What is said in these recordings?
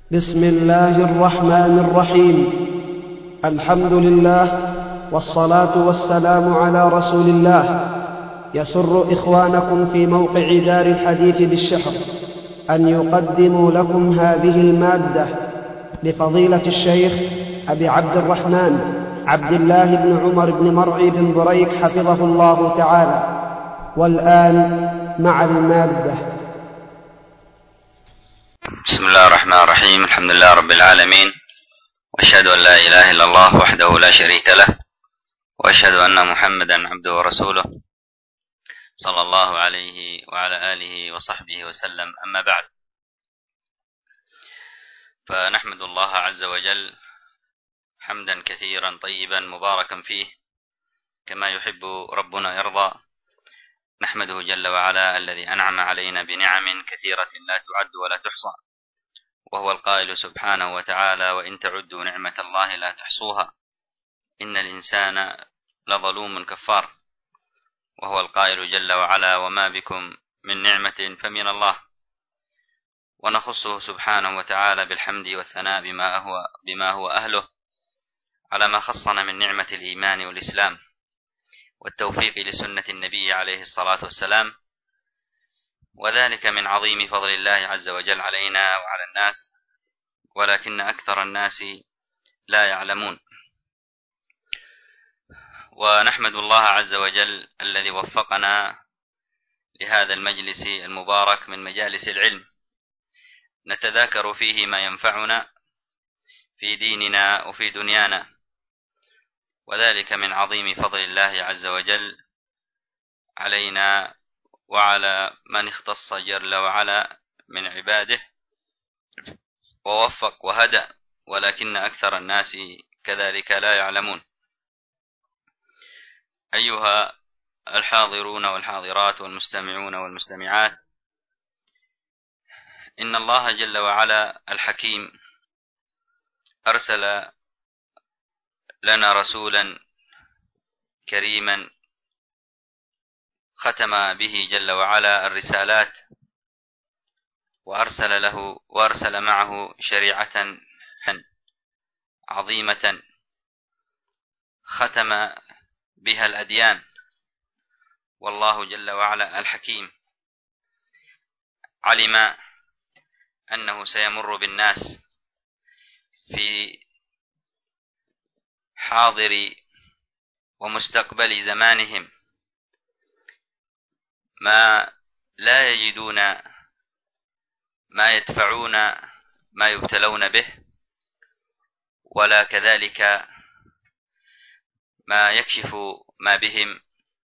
بسم الله الرحمن الرحيم. الحمد لله والصلاة والسلام على رسول الله. يسر إخوانكم في موقع دار الحديث بالشحر أن يقدموا لكم هذه المادة لفضيلة الشيخ أبي عبد الرحمن عبد الله بن عمر بن مرعي بن بريك حفظه الله تعالى. والآن مع المادة. بسم الله الرحمن الرحيم. الحمد لله رب العالمين، وأشهد أن لا إله إلا الله وحده لا شريك له، وأشهد أن محمدا عبده ورسوله صلى الله عليه وعلى آله وصحبه وسلم. أما بعد، فنحمد الله عز وجل حمدا كثيرا طيبا مباركا فيه كما يحب ربنا يرضى. نحمده جل وعلا الذي أنعم علينا بنعم كثيرة لا تعد ولا تحصى، وهو القائل سبحانه وتعالى: وإن تعدوا نعمة الله لا تحصوها إن الإنسان لظلوم كفار. وهو القائل جل وعلا: وما بكم من نعمة فمن الله. ونخصه سبحانه وتعالى بالحمد والثناء بما هو أهله على ما خصنا من نعمة الإيمان والإسلام والتوفيق لسنة النبي عليه الصلاة والسلام، وذلك من عظيم فضل الله عز وجل علينا وعلى الناس، ولكن أكثر الناس لا يعلمون. ونحمد الله عز وجل الذي وفقنا لهذا المجلس المبارك من مجالس العلم، نتذاكر فيه ما ينفعنا في ديننا وفي دنيانا، وذلك من عظيم فضل الله عز وجل علينا وعلى من اختص جل وعلا من عباده ووفق وهدى، ولكن أكثر الناس كذلك لا يعلمون. أيها الحاضرون والحاضرات والمستمعون والمستمعات، إن الله جل وعلا الحكيم أرسل لنا رسولا كريما ختم به جل وعلا الرسالات، وأرسل معه شريعة عظيمة ختم بها الأديان. والله جل وعلا الحكيم علم أنه سيمر بالناس في حاضر ومستقبل زمانهم ما لا يجدون ما يدفعون ما يبتلون به، ولا كذلك ما يكشف ما بهم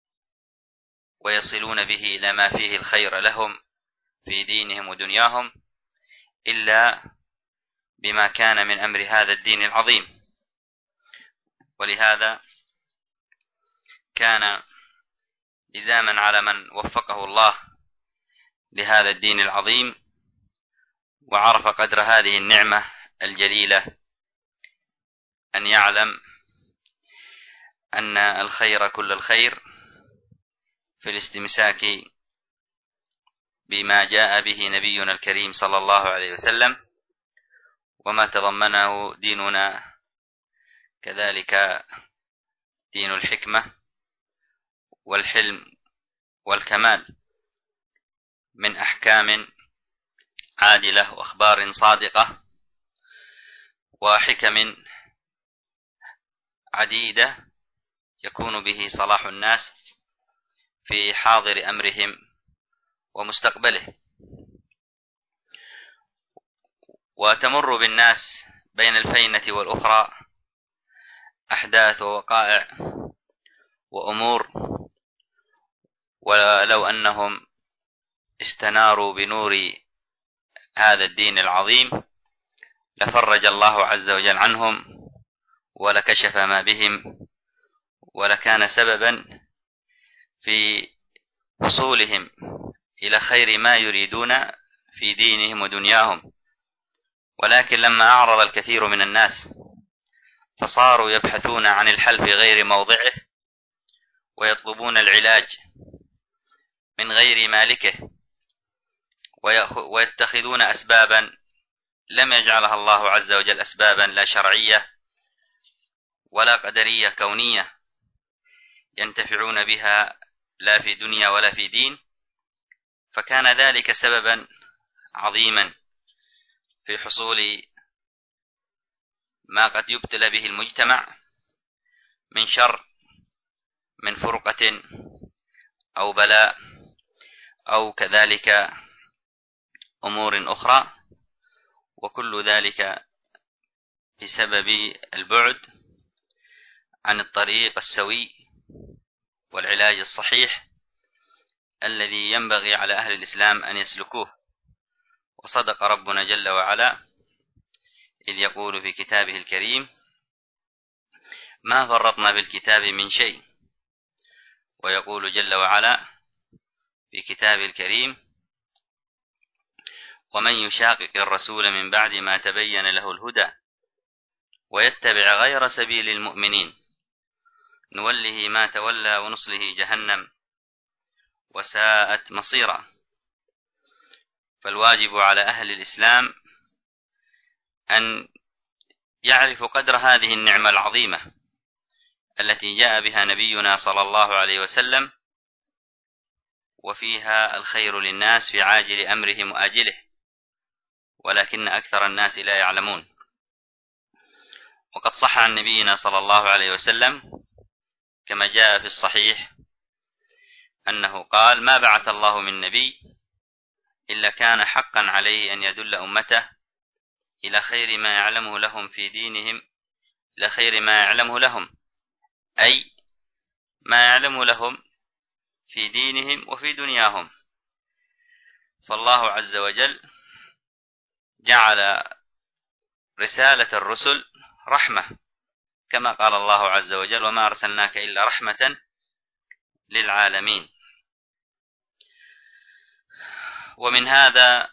ويصلون به إلى ما فيه الخير لهم في دينهم ودنياهم، إلا بما كان من أمر هذا الدين العظيم. ولهذا كان لزاما على من وفقه الله لهذا الدين العظيم وعرف قدر هذه النعمة الجليلة أن يعلم أن الخير كل الخير في الاستمساك بما جاء به نبينا الكريم صلى الله عليه وسلم، وما تضمنه ديننا كذلك دين الحكمة والحلم والكمال من أحكام عادلة وأخبار صادقة وحكم عديدة يكون به صلاح الناس في حاضر أمرهم ومستقبله. وتمر بالناس بين الفينة والأخرى أحداث ووقائع وأمور، ولو أنهم استناروا بنور هذا الدين العظيم لفرج الله عز وجل عنهم ولكشف ما بهم، ولكان سببا في وصولهم إلى خير ما يريدون في دينهم ودنياهم. ولكن لما أعرض الكثير من الناس فصاروا يبحثون عن الحل في غير موضعه، ويطلبون العلاج من غير مالكه، ويتخذون أسبابا لم يجعلها الله عز وجل أسبابا لا شرعية ولا قدرية كونية ينتفعون بها لا في دنيا ولا في دين، فكان ذلك سببا عظيما في حصول ما قد يبتلى به المجتمع من شر، من فرقة أو بلاء أو كذلك أمور أخرى، وكل ذلك بسبب البعد عن الطريق السوي والعلاج الصحيح الذي ينبغي على أهل الإسلام أن يسلكوه. وصدق ربنا جل وعلا إذ يقول في كتابه الكريم: ما فرطنا بالكتاب من شيء. ويقول جل وعلا في كتابه الكريم: ومن يشاقق الرسول من بعد ما تبين له الهدى ويتبع غير سبيل المؤمنين نوله ما تولى ونصله جهنم وساءت مصيرا. فالواجب على أهل الإسلام أن يعرفوا قدر هذه النعمة العظيمة التي جاء بها نبينا صلى الله عليه وسلم، وفيها الخير للناس في عاجل أمرهم وآجله، ولكن أكثر الناس لا يعلمون. وقد صح عن نبينا صلى الله عليه وسلم كما جاء في الصحيح أنه قال: ما بعث الله من نبي إلا كان حقا عليه أن يدل أمته إلى خير ما يعلمه لهم في دينهم، إلى خير ما يعلمه لهم، أي ما يعلمه لهم في دينهم وفي دنياهم. فالله عز وجل جعل رسالة الرسل رحمة، كما قال الله عز وجل: وما أرسلناك إلا رحمة للعالمين. ومن هذا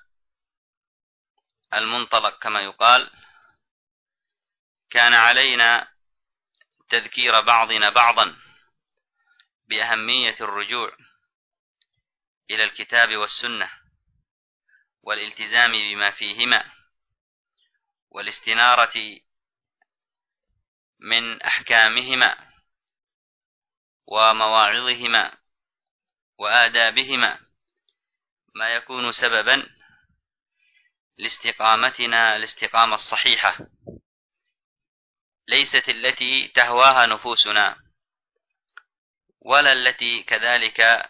المنطلق كما يقال كان علينا تذكير بعضنا بعضا بأهمية الرجوع إلى الكتاب والسنة والالتزام بما فيهما والاستنارة من أحكامهما ومواعظهما وآدابهما ما يكون سببا لاستقامتنا الاستقامة الصحيحة، ليست التي تهواها نفوسنا ولا التي كذلك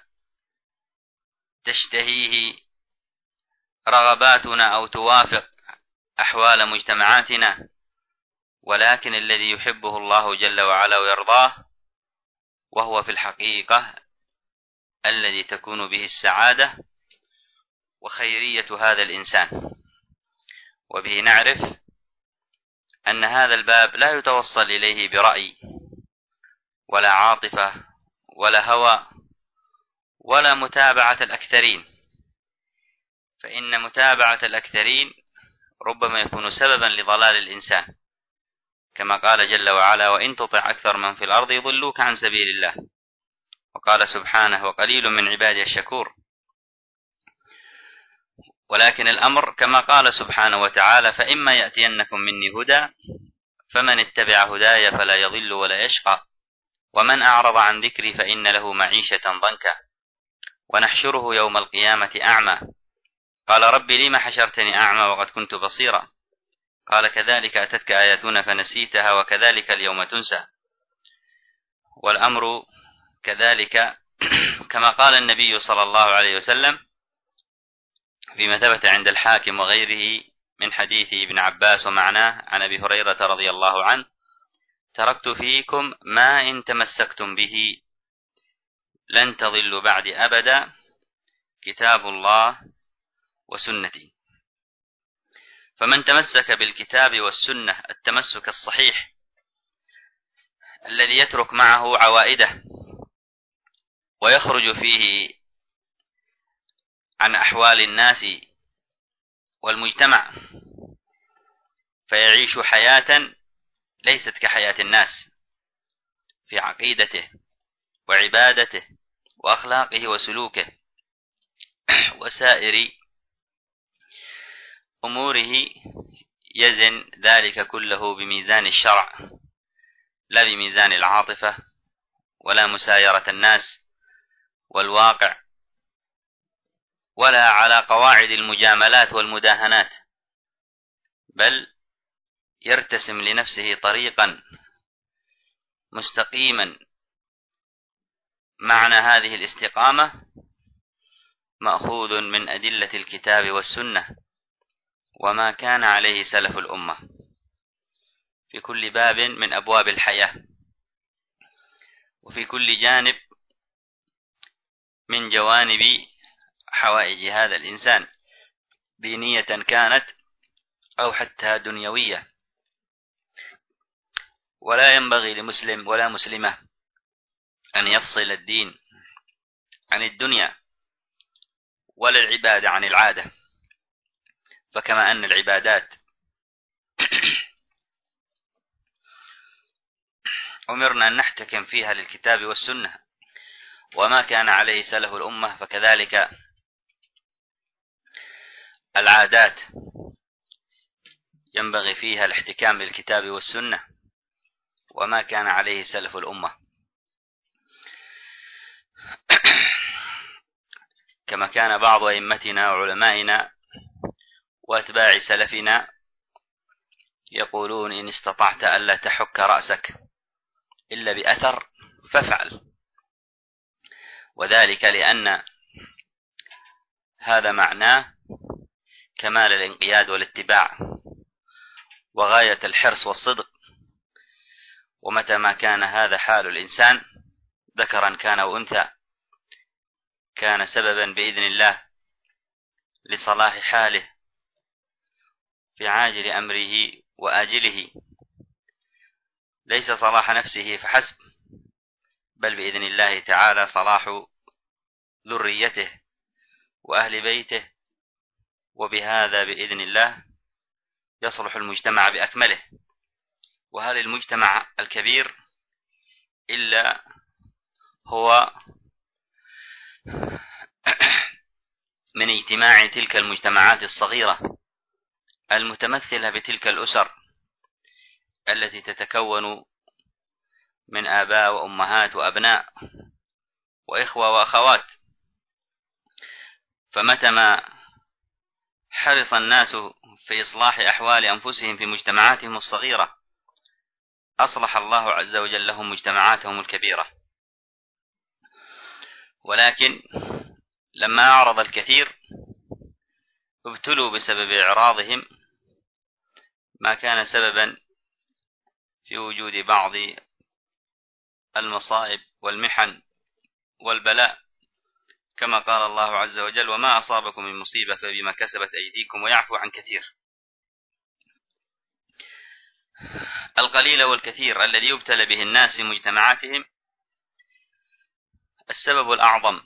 تشتهيه رغباتنا أو توافق أحوال مجتمعاتنا، ولكن الذي يحبه الله جل وعلا ويرضاه، وهو في الحقيقة الذي تكون به السعادة وخيرية هذا الإنسان. وبه نعرف أن هذا الباب لا يتوصل إليه برأي ولا عاطفة ولا هوى ولا متابعة الأكثرين، فإن متابعة الأكثرين ربما يكون سببا لضلال الإنسان، كما قال جل وعلا: وإن تطع أكثر من في الأرض يضلوك عن سبيل الله. وقال سبحانه: وقليل من عبادي الشكور. ولكن الأمر كما قال سبحانه وتعالى: فإما يأتينكم مني هدى فمن اتبع هداي فلا يضل ولا يشقى ومن أعرض عن ذكري فإن له معيشة ضنكا ونحشره يوم القيامة أعمى قال رب لم حشرتني أعمى وقد كنت بصيرا قال كذلك أتتك آياتنا فنسيتها وكذلك اليوم تنسى. والأمر كذلك كما قال النبي صلى الله عليه وسلم فيما ثبت عند الحاكم وغيره من حديث ابن عباس ومعناه عن أبي هريرة رضي الله عنه: تركت فيكم ما إن تمسكتم به لن تضلوا بعد أبدا، كتاب الله وسنتي. فمن تمسك بالكتاب والسنة التمسك الصحيح الذي يترك معه عوائده ويخرج فيه عن أحوال الناس والمجتمع، فيعيش حياة ليست كحياة الناس في عقيدته وعبادته وأخلاقه وسلوكه وسائر أموره يزن ذلك كله بميزان الشرع لا بميزان العاطفة ولا مسايرة الناس والواقع ولا على قواعد المجاملات والمداهنات، بل يرتسم لنفسه طريقا مستقيما. معنى هذه الاستقامة مأخوذ من أدلة الكتاب والسنة وما كان عليه سلف الأمة في كل باب من أبواب الحياة وفي كل جانب من جوانب حوائج هذا الإنسان، دينية كانت أو حتى دنيوية. ولا ينبغي لمسلم ولا مسلمة أن يفصل الدين عن الدنيا ولا العبادة عن العادة، فكما أن العبادات أمرنا أن نحتكم فيها للكتاب والسنة وما كان عليه سلف الأمة، فكذلك العادات ينبغي فيها الاحتكام للكتاب والسنة وما كان عليه سلف الأمة، كما كان بعض أئمتنا وعلمائنا وأتباع سلفنا يقولون: إن استطعت ألا تحك رأسك إلا بأثر فافعل. وذلك لأن هذا معناه كمال الانقياد والاتباع وغاية الحرص والصدق. ومتى ما كان هذا حال الإنسان ذكرا كان وأنثى كان سببا بإذن الله لصلاح حاله في عاجل أمره وآجله، ليس صلاح نفسه فحسب، بل بإذن الله تعالى صلاح ذريته وأهل بيته، وبهذا بإذن الله يصلح المجتمع بأكمله. وهل المجتمع الكبير إلا هو من اجتماع تلك المجتمعات الصغيرة المتمثلة بتلك الأسر التي تتكون من آباء وأمهات وأبناء وإخوة وأخوات. فمتى ما حرص الناس في إصلاح أحوال أنفسهم في مجتمعاتهم الصغيرة أصلح الله عز وجل لهم مجتمعاتهم الكبيرة. ولكن لما أعرض الكثير ابتلوا بسبب إعراضهم ما كان سببا في وجود بعض المصائب والمحن والبلاء، كما قال الله عز وجل: وما أصابكم من مصيبة فبما كسبت أيديكم ويعفو عن كثير. القليل والكثير الذي يبتلى به الناس في مجتمعاتهم السبب الأعظم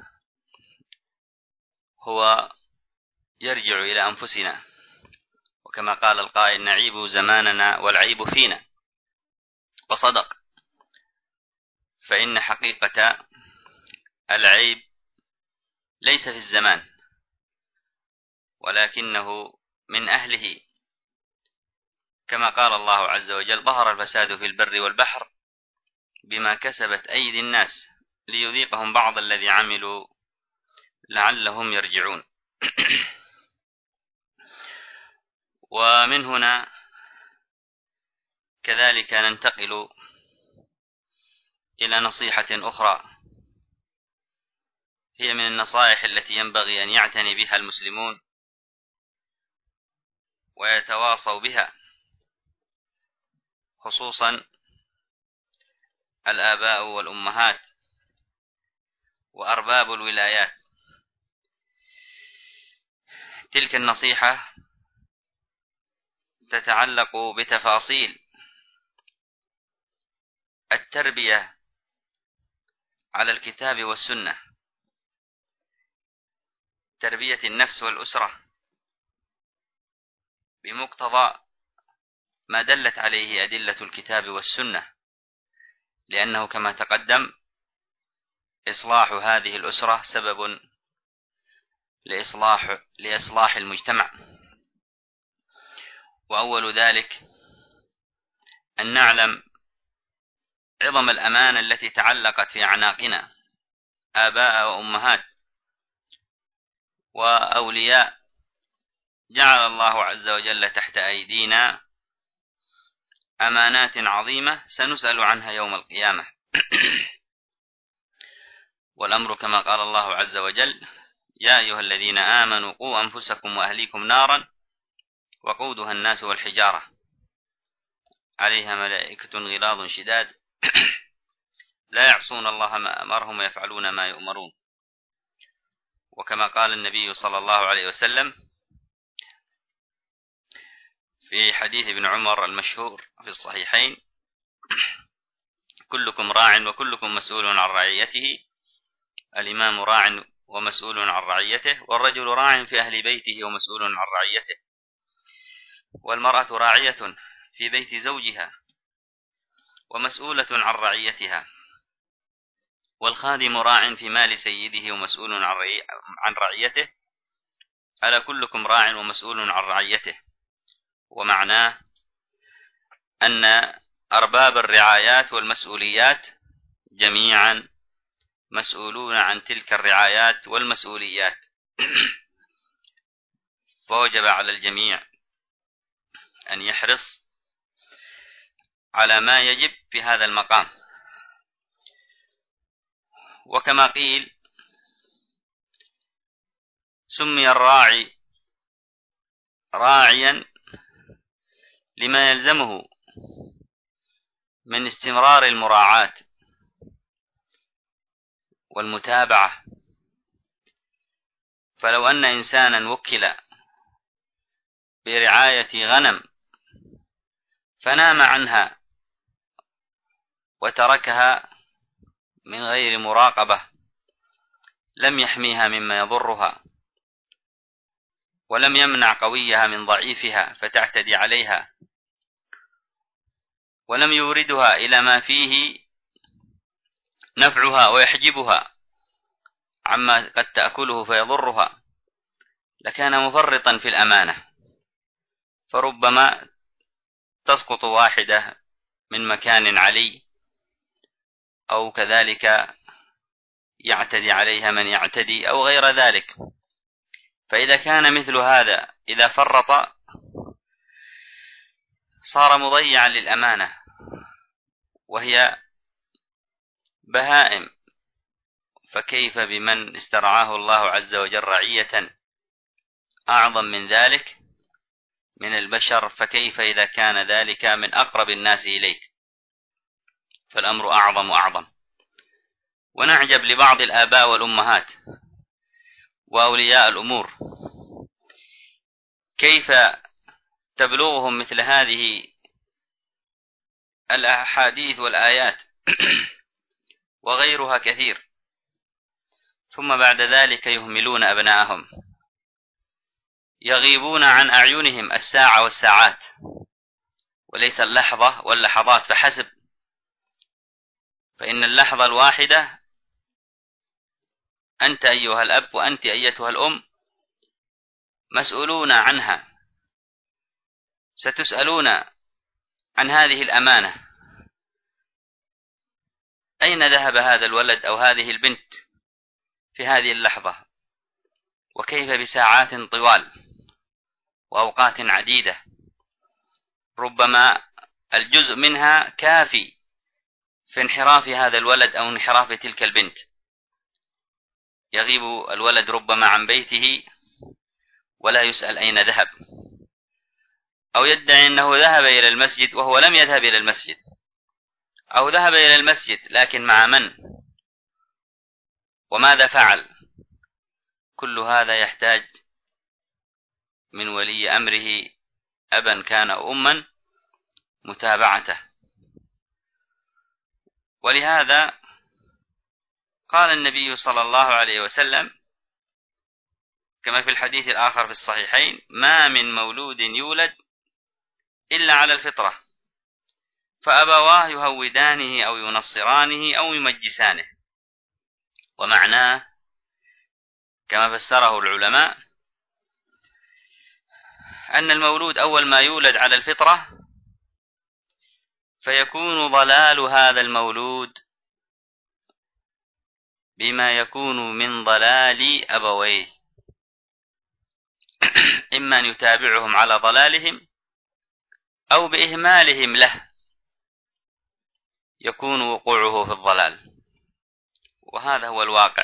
هو يرجع إلى أنفسنا، وكما قال القائل: نعيب زماننا والعيب فينا. وصدق، فإن حقيقة العيب ليس في الزمان ولكنه من أهله، كما قال الله عز وجل: ظهر الفساد في البر والبحر بما كسبت أيدي الناس ليذيقهم بعض الذي عملوا لعلهم يرجعون. ومن هنا كذلك ننتقل إلى نصيحة أخرى، هي من النصائح التي ينبغي أن يعتني بها المسلمون ويتواصوا بها، خصوصا الآباء والأمهات وأرباب الولايات. تلك النصيحة تتعلق بتفاصيل التربية على الكتاب والسنة، تربية النفس والأسرة بمقتضى ما دلت عليه أدلة الكتاب والسنة، لأنه كما تقدم إصلاح هذه الأسرة سبب لإصلاح المجتمع. وأول ذلك أن نعلم عظم الأمانة التي تعلقت في أعناقنا، آباء وأمهات وأولياء جعل الله عز وجل تحت أيدينا أمانات عظيمة سنسأل عنها يوم القيامة. والأمر كما قال الله عز وجل: يا أيها الذين آمنوا قوا أنفسكم وأهليكم نارا وقودها الناس والحجارة عليها ملائكة غلاظ شداد لا يعصون الله ما أمرهم ويفعلون ما يؤمرون. وكما قال النبي صلى الله عليه وسلم في حديث ابن عمر المشهور في الصحيحين: كلكم راع وكلكم مسؤول عن رعيته، الإمام راع ومسؤول عن رعيته، والرجل راع في أهل بيته ومسؤول عن رعيته، والمرأة راعية في بيت زوجها ومسؤولة عن رعيتها، والخادم راع في مال سيده ومسؤول عن رعيته، ألا كلكم راع ومسؤول عن رعيته. ومعناه أن أرباب الرعايات والمسؤوليات جميعا مسؤولون عن تلك الرعايات والمسؤوليات. فوجب على الجميع أن يحرص على ما يجب في هذا المقام. وكما قيل: سمي الراعي راعيا لما يلزمه من استمرار المراعاة والمتابعة. فلو أن إنسانا وكل برعاية غنم فنام عنها وتركها من غير مراقبة لم يحميها مما يضرها، ولم يمنع قويها من ضعيفها فتعتدي عليها، ولم يوردها إلى ما فيه نفعها ويحجبها عما قد تأكله فيضرها، لكان مفرطا في الأمانة، فربما تسقط واحدة من مكان علي، أو كذلك يعتدي عليها من يعتدي أو غير ذلك. فإذا كان مثل هذا إذا فرط صار مضيعا للأمانة، وهي بهائم، فكيف بمن استرعاه الله عز وجل رعية أعظم من ذلك من البشر؟ فكيف إذا كان ذلك من أقرب الناس إليك؟ فالأمر أعظم وأعظم. ونعجب لبعض الآباء والأمهات وأولياء الأمور كيف تبلغهم مثل هذه الأحاديث والآيات وغيرها كثير، ثم بعد ذلك يهملون أبناءهم، يغيبون عن أعينهم الساعة والساعات وليس اللحظة واللحظات فحسب. فإن اللحظة الواحدة أنت أيها الأب وأنت أيتها الأم مسؤولون عنها، ستسألون عن هذه الأمانة: أين ذهب هذا الولد أو هذه البنت في هذه اللحظة؟ وكيف بساعات طوال وأوقات عديدة، ربما الجزء منها كافي في انحراف هذا الولد أو انحراف تلك البنت. يغيب الولد ربما عن بيته ولا يسأل أين ذهب، أو يدعي أنه ذهب إلى المسجد وهو لم يذهب إلى المسجد، أو ذهب إلى المسجد لكن مع من وماذا فعل. كل هذا يحتاج من ولي أمره أبا كان أو أما متابعته. ولهذا قال النبي صلى الله عليه وسلم كما في الحديث الآخر في الصحيحين: ما من مولود يولد إلا على الفطرة، فأبواه يهودانه أو ينصرانه أو يمجسانه. ومعناه كما فسره العلماء أن المولود أول ما يولد على الفطرة فيكون ضلال هذا المولود بما يكون من ضلال أبويه، إما أن يتابعهم على ضلالهم أو بإهمالهم له يكون وقوعه في الضلال، وهذا هو الواقع.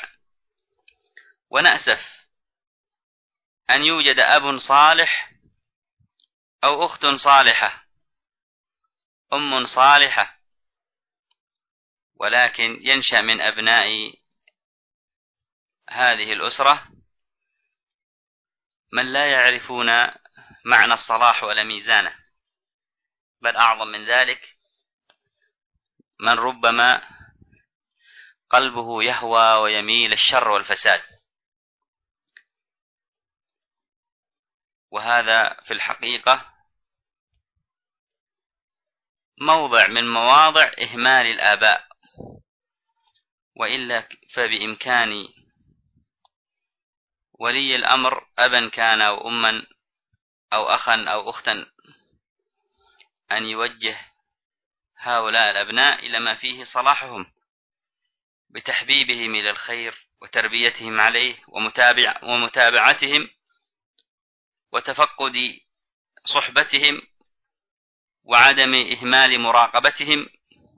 ونأسف أن يوجد أب صالح أو أخت صالحة، أم صالحة، ولكن ينشأ من أبناء هذه الأسرة من لا يعرفون معنى الصلاح ولا ميزانه، بل أعظم من ذلك من ربما قلبه يهوى ويميل الشر والفساد. وهذا في الحقيقة موضع من مواضع إهمال الآباء، وإلا فبإمكان ولي الأمر أبا كان أو أما أو أخا أو أختا أن يوجه هؤلاء الأبناء إلى ما فيه صلاحهم بتحبيبهم إلى الخير وتربيتهم عليه ومتابعتهم وتفقد صحبتهم وعدم إهمال مراقبتهم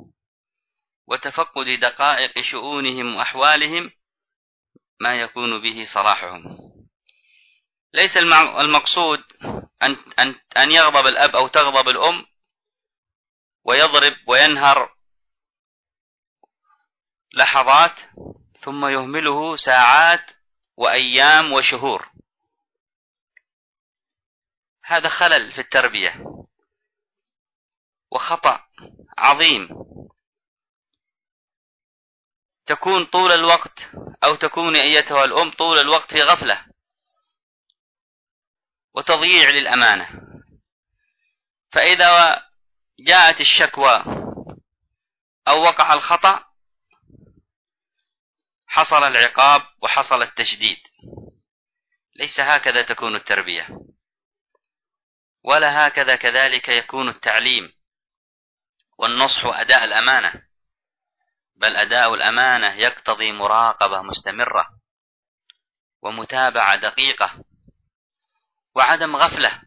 وتفقد دقائق شؤونهم وأحوالهم ما يكون به صلاحهم. ليس المقصود أن يغضب الأب أو تغضب الأم ويضرب وينهر لحظات ثم يهمله ساعات وأيام وشهور. هذا خلل في التربية وخطأ عظيم. تكون طول الوقت أو تكون أيتها الأم طول الوقت في غفلة وتضييع للأمانة، فإذا جاءت الشكوى أو وقع الخطأ حصل العقاب وحصل التشديد. ليس هكذا تكون التربية، ولا هكذا كذلك يكون التعليم والنصح وأداء الأمانة، بل أداء الأمانة يقتضي مراقبة مستمرة ومتابعة دقيقة وعدم غفلة.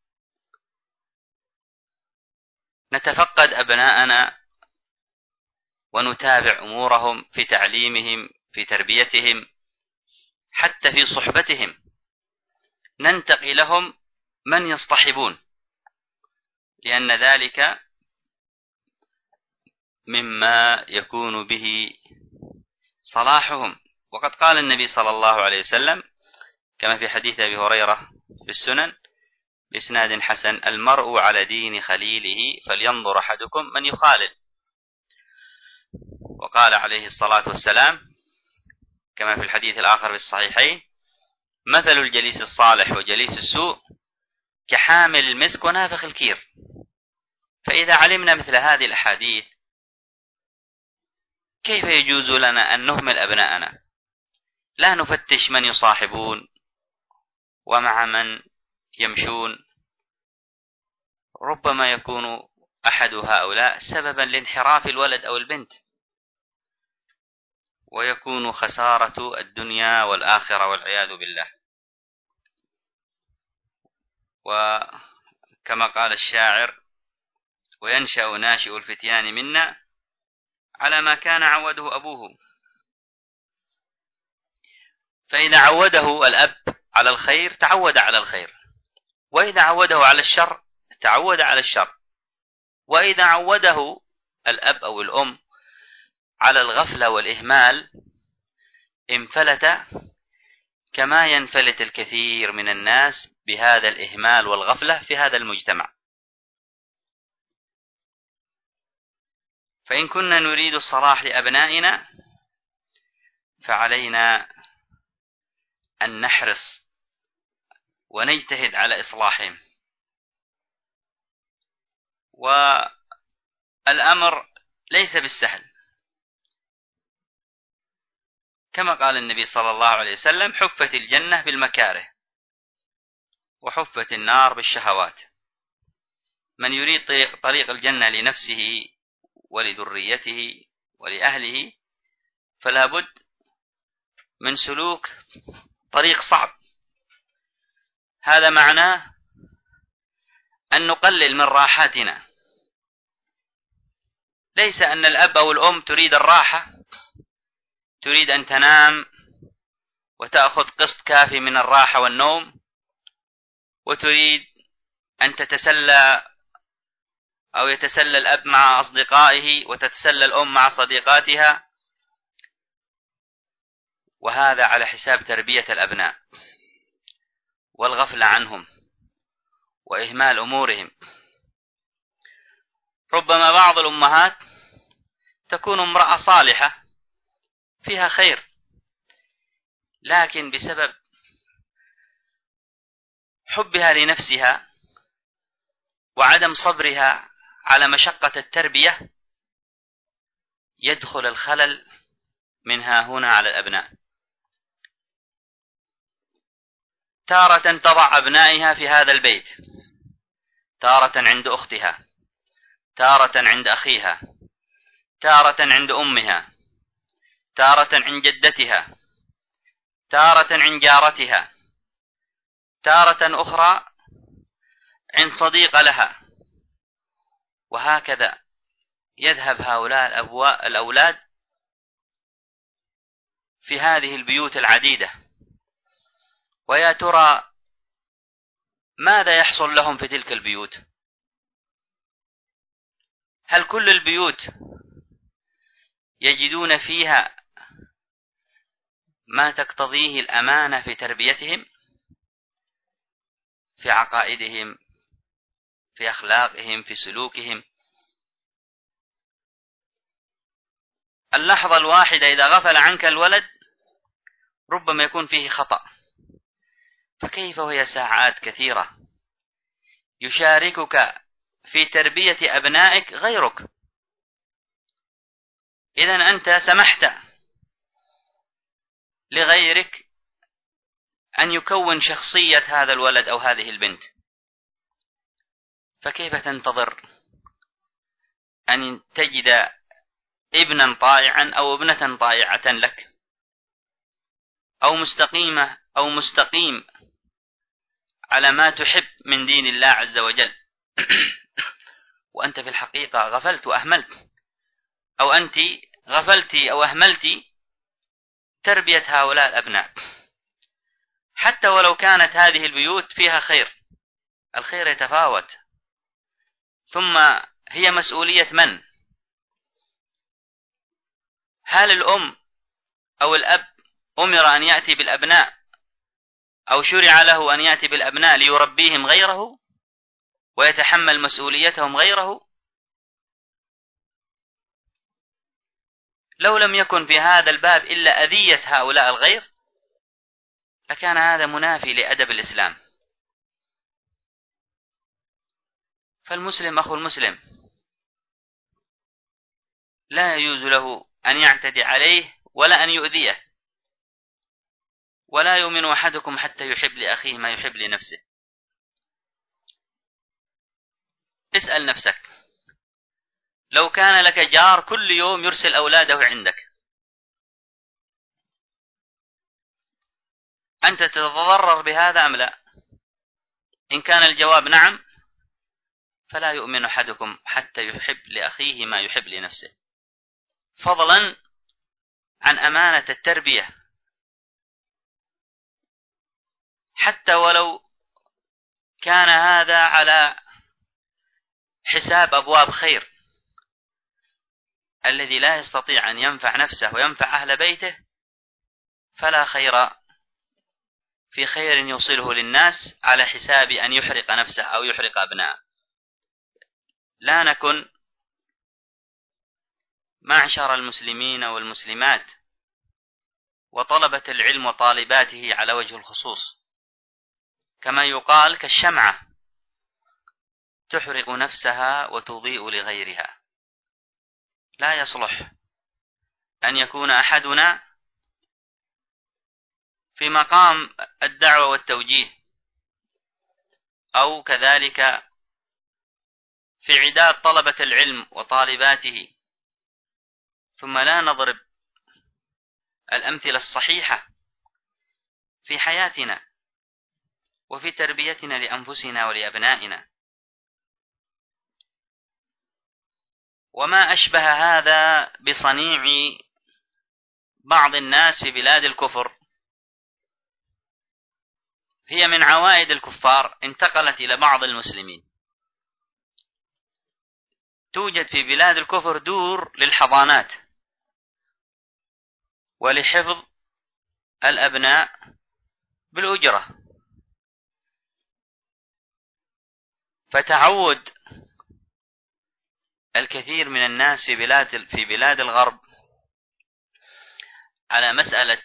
نتفقد أبناءنا ونتابع أمورهم في تعليمهم في تربيتهم حتى في صحبتهم، ننتقي لهم من يصطحبون، لأن ذلك مما يكون به صلاحهم. وقد قال النبي صلى الله عليه وسلم كما في حديث أبي هريرة في السنن بإسناد حسن: المرء على دين خليله فلينظر أحدكم من يخالل. وقال عليه الصلاة والسلام كما في الحديث الآخر في الصحيحين: مثل الجليس الصالح وجليس السوء كحامل المسك ونافخ الكير. فإذا علمنا مثل هذه الأحاديث كيف يجوز لنا أن نهمل أبناءنا؟ لا نفتش من يصاحبون ومع من يمشون. ربما يكون أحد هؤلاء سببا لانحراف الولد أو البنت، ويكون خسارة الدنيا والآخرة والعياذ بالله. وكما قال الشاعر: وينشأ ناشئ الفتيان منا على ما كان عوده أبوه. فإذا عوده الأب على الخير تعود على الخير، وإذا عوده على الشر تعود على الشر، وإذا عوده الأب أو الأم على الغفلة والإهمال انفلت كما ينفلت الكثير من الناس بهذا الإهمال والغفلة في هذا المجتمع. فإن كنا نريد الصلاح لأبنائنا فعلينا أن نحرص ونجتهد على إصلاحهم. والأمر ليس بالسهل، كما قال النبي صلى الله عليه وسلم: حفت الجنة بالمكاره. وحفت النار بالشهوات. من يريد طريق الجنة لنفسه ولذريته ولأهله فلا بد من سلوك طريق صعب. هذا معناه أن نقلل من راحاتنا. ليس أن الأب أو الأم تريد الراحة، تريد أن تنام وتأخذ قسط كافي من الراحة والنوم، وتريد أن تتسلى أو يتسلى الأب مع أصدقائه وتتسلى الأم مع صديقاتها، وهذا على حساب تربية الأبناء والغفلة عنهم وإهمال أمورهم. ربما بعض الأمهات تكون امرأة صالحة فيها خير، لكن بسبب حبها لنفسها وعدم صبرها على مشقة التربية يدخل الخلل منها هنا على الأبناء. تارة تضع أبنائها في هذا البيت، تارة عند أختها، تارة عند أخيها، تارة عند أمها، تارة عند جدتها، تارة عند جارتها، تارة أخرى عند صديق لها، وهكذا يذهب هؤلاء الأولاد في هذه البيوت العديدة. ويا ترى ماذا يحصل لهم في تلك البيوت؟ هل كل البيوت يجدون فيها ما تقتضيه الأمانة في تربيتهم، في عقائدهم، في أخلاقهم، في سلوكهم؟ اللحظة الواحدة إذا غفل عنك الولد ربما يكون فيه خطأ، فكيف وهي ساعات كثيرة يشاركك في تربية أبنائك غيرك؟ إذن أنت سمحت لغيرك أن يكون شخصية هذا الولد أو هذه البنت، فكيف تنتظر أن تجد ابنا طائعا أو ابنة طائعة لك، أو مستقيمة أو مستقيم على ما تحب من دين الله عز وجل، وأنت في الحقيقة غفلت وأهملت، أو أنت غفلت أو أهملت تربية هؤلاء الأبناء. حتى ولو كانت هذه البيوت فيها خير، الخير يتفاوت. ثم هي مسؤولية من؟ هل الأم أو الأب أمر أن يأتي بالأبناء أو شرع له أن يأتي بالأبناء ليربيهم غيره ويتحمل مسؤوليتهم غيره؟ لو لم يكن في هذا الباب إلا أذية هؤلاء الغير لكان هذا منافي لأدب الإسلام. فالمسلم أخو المسلم لا يجوز له أن يعتدي عليه ولا أن يؤذيه. ولا يؤمن أحدكم حتى يحب لأخيه ما يحب لنفسه. اسأل نفسك، لو كان لك جار كل يوم يرسل أولاده عندك، أنت تتضرر بهذا أم لا؟ إن كان الجواب نعم، فلا يؤمن أحدكم حتى يحب لأخيه ما يحب لنفسه، فضلا عن أمانة التربية. حتى ولو كان هذا على حساب أبواب خير، الذي لا يستطيع أن ينفع نفسه وينفع أهل بيته فلا خير في خير يوصله للناس على حساب أن يحرق نفسه أو يحرق أبناءه. لا نكن معشر المسلمين والمسلمات وطلبة العلم وطالباته على وجه الخصوص، كما يقال كالشمعة تحرق نفسها وتضيء لغيرها. لا يصلح أن يكون أحدنا في مقام الدعوة والتوجيه أو كذلك في عداد طلبة العلم وطالباته، ثم لا نضرب الأمثلة الصحيحة في حياتنا وفي تربيتنا لأنفسنا ولأبنائنا. وما أشبه هذا بصنيع بعض الناس في بلاد الكفر هي من عوائد الكفار انتقلت إلى بعض المسلمين. توجد في بلاد الكفر دور للحضانات ولحفظ الأبناء بالأجرة، فتعود الكثير من الناس في بلاد الغرب على مسألة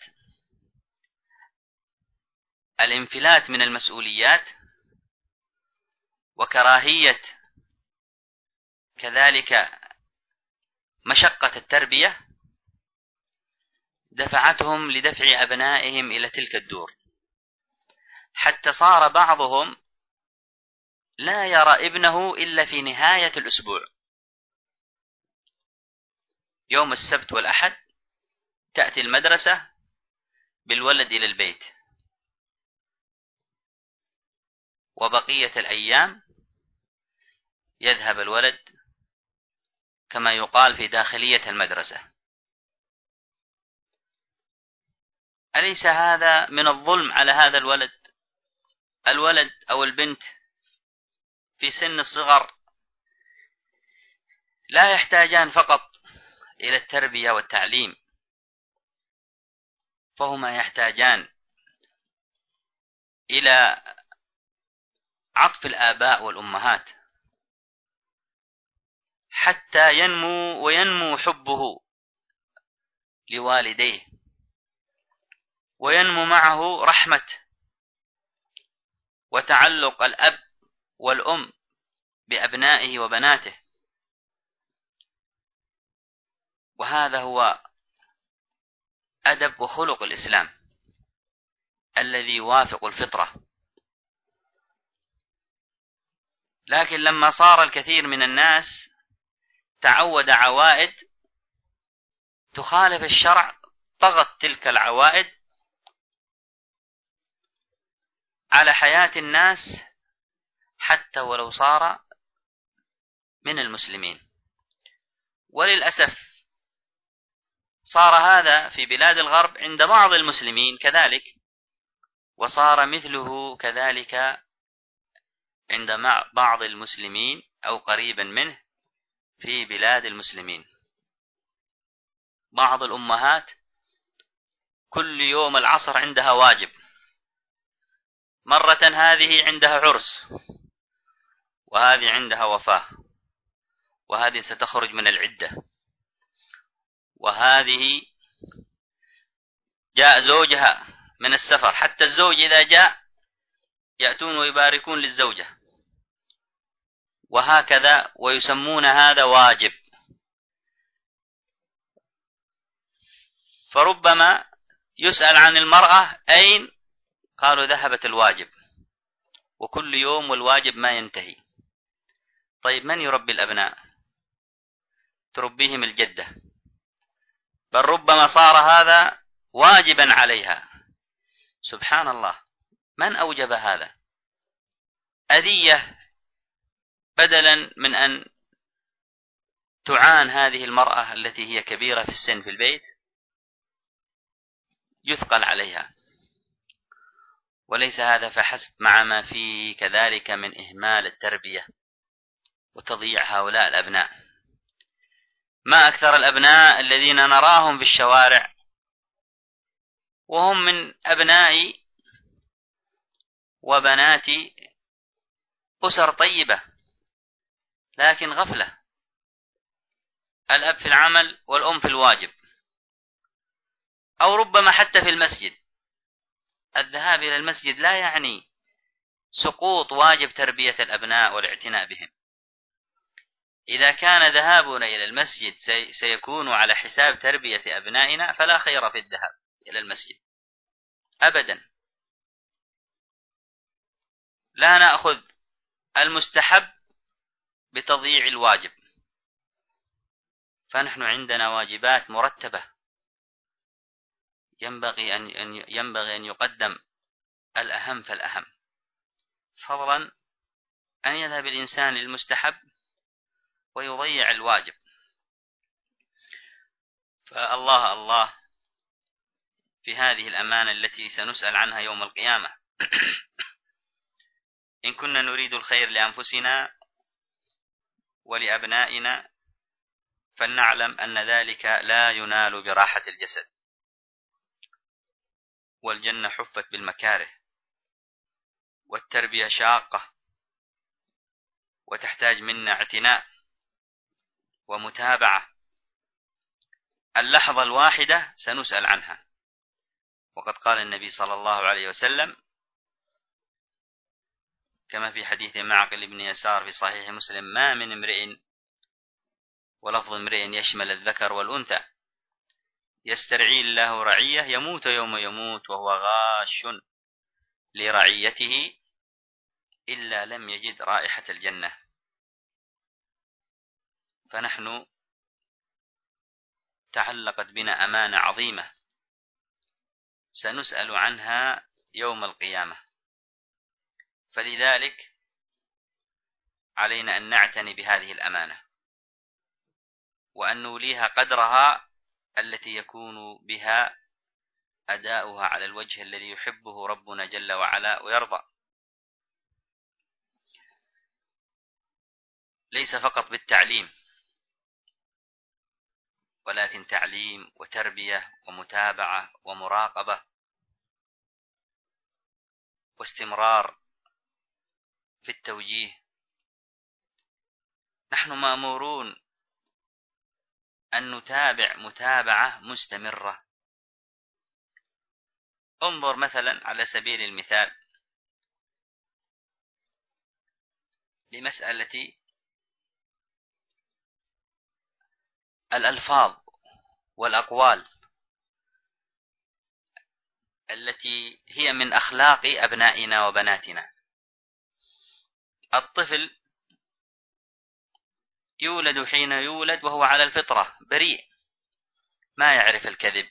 الانفلات من المسؤوليات وكراهية كذلك مشقة التربية، دفعتهم لدفع أبنائهم إلى تلك الدور، حتى صار بعضهم لا يرى ابنه إلا في نهاية الأسبوع. يوم السبت والأحد تأتي المدرسة بالولد إلى البيت، وبقية الأيام يذهب الولد كما يقال في داخلية المدرسة. أليس هذا من الظلم على هذا الولد أو البنت في سن الصغر لا يحتاجان فقط إلى التربية والتعليم، فهما يحتاجان إلى عطف الآباء والأمهات حتى ينمو حبه لوالديه، وينمو معه رحمة وتعلق الأب والأم بأبنائه وبناته. وهذا هو أدب وخلق الإسلام الذي يوافق الفطرة. لكن لما صار الكثير من الناس تعود عوائد تخالف الشرع، طغت تلك العوائد على حياة الناس حتى ولو صار من المسلمين. وللأسف صار هذا في بلاد الغرب عند بعض المسلمين كذلك، وصار مثله كذلك عند بعض المسلمين أو قريبا منه في بلاد المسلمين. بعض الأمهات كل يوم العصر عندها واجب، مرة هذه عندها عرس، وهذه عندها وفاة، وهذه ستخرج من العدة، وهذه جاء زوجها من السفر. حتى الزوج إذا جاء يأتون ويباركون للزوجة، وهكذا، ويسمون هذا واجب. فربما يسأل عن المرأة أين؟ قالوا ذهبت الواجب، وكل يوم والواجب ما ينتهي. طيب من يربي الأبناء؟ تربيهم الجدة، بل ربما صار هذا واجبا عليها. سبحان الله، من أوجب هذا؟ أذية، بدلا من أن تعان هذه المرأة التي هي كبيرة في السن في البيت، يثقل عليها. وليس هذا فحسب، مع ما فيه كذلك من إهمال التربية وتضييع هؤلاء الأبناء. ما أكثر الأبناء الذين نراهم في الشوارع وهم من أبناء وبنات أسر طيبة، لكن غفلة، الأب في العمل والأم في الواجب، أو ربما حتى في المسجد. الذهاب إلى المسجد لا يعني سقوط واجب تربية الأبناء والاعتناء بهم. إذا كان ذهابنا إلى المسجد سيكون على حساب تربية أبنائنا فلا خير في الذهاب إلى المسجد أبدا. لا نأخذ المستحب بتضييع الواجب. فنحن عندنا واجبات مرتبة ينبغي أن يقدم الأهم فالأهم، فضلا أن يذهب الإنسان للمستحب ويضيع الواجب. فالله الله في هذه الأمانة التي سنسأل عنها يوم القيامة. إن كنا نريد الخير لأنفسنا ولأبنائنا فلنعلم أن ذلك لا ينال براحة الجسد، والجنة حفت بالمكاره، والتربية شاقة وتحتاج منا اعتناء ومتابعة. اللحظة الواحدة سنسأل عنها، وقد قال النبي صلى الله عليه وسلم كما في حديث معقل بن يسار في صحيح مسلم: ما من امرئ، ولفظ امرئ يشمل الذكر والأنثى، يسترعي الله رعية يموت يوم يموت وهو غاش لرعيته إلا لم يجد رائحة الجنة. فنحن تعلقت بنا أمانة عظيمة سنسأل عنها يوم القيامة، فلذلك علينا أن نعتني بهذه الأمانة وأن نوليها قدرها التي يكون بها أداؤها على الوجه الذي يحبه ربنا جل وعلا ويرضى. ليس فقط بالتعليم، ولكن تعليم وتربية ومتابعة ومراقبة واستمرار في التوجيه. نحن مأمورون أن نتابع متابعة مستمرة. انظر مثلا على سبيل المثال لمسألة الألفاظ والأقوال التي هي من أخلاق أبنائنا وبناتنا. الطفل يولد حين يولد وهو على الفطرة بريء، ما يعرف الكذب،